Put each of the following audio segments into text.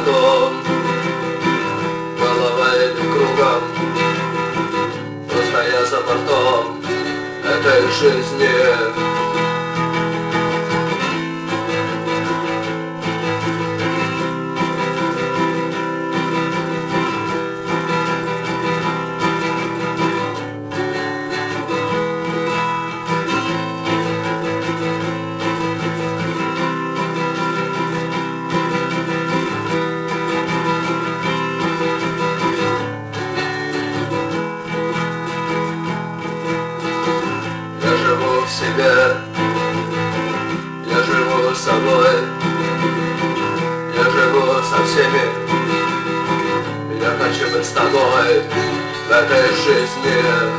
дом, голова идет кругом, просто я за бортом этой жизни. Я живу в себе, я живу с собой, я живу со всеми. Я хочу быть с тобой в этой жизни.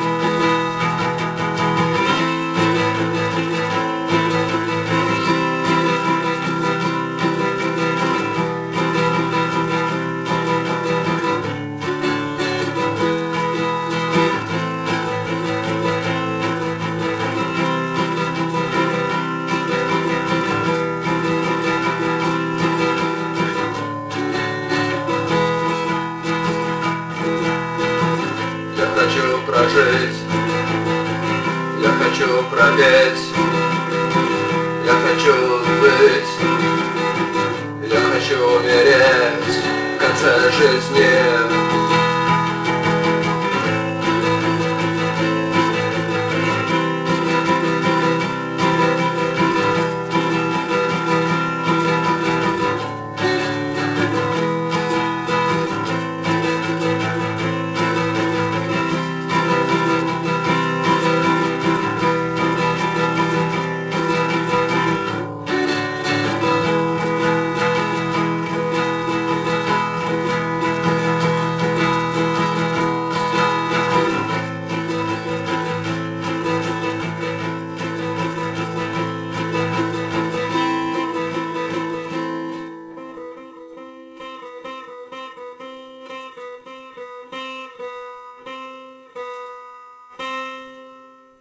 Я хочу прожить, я хочу пропеть, я хочу быть, я хочу умереть в конце жизни.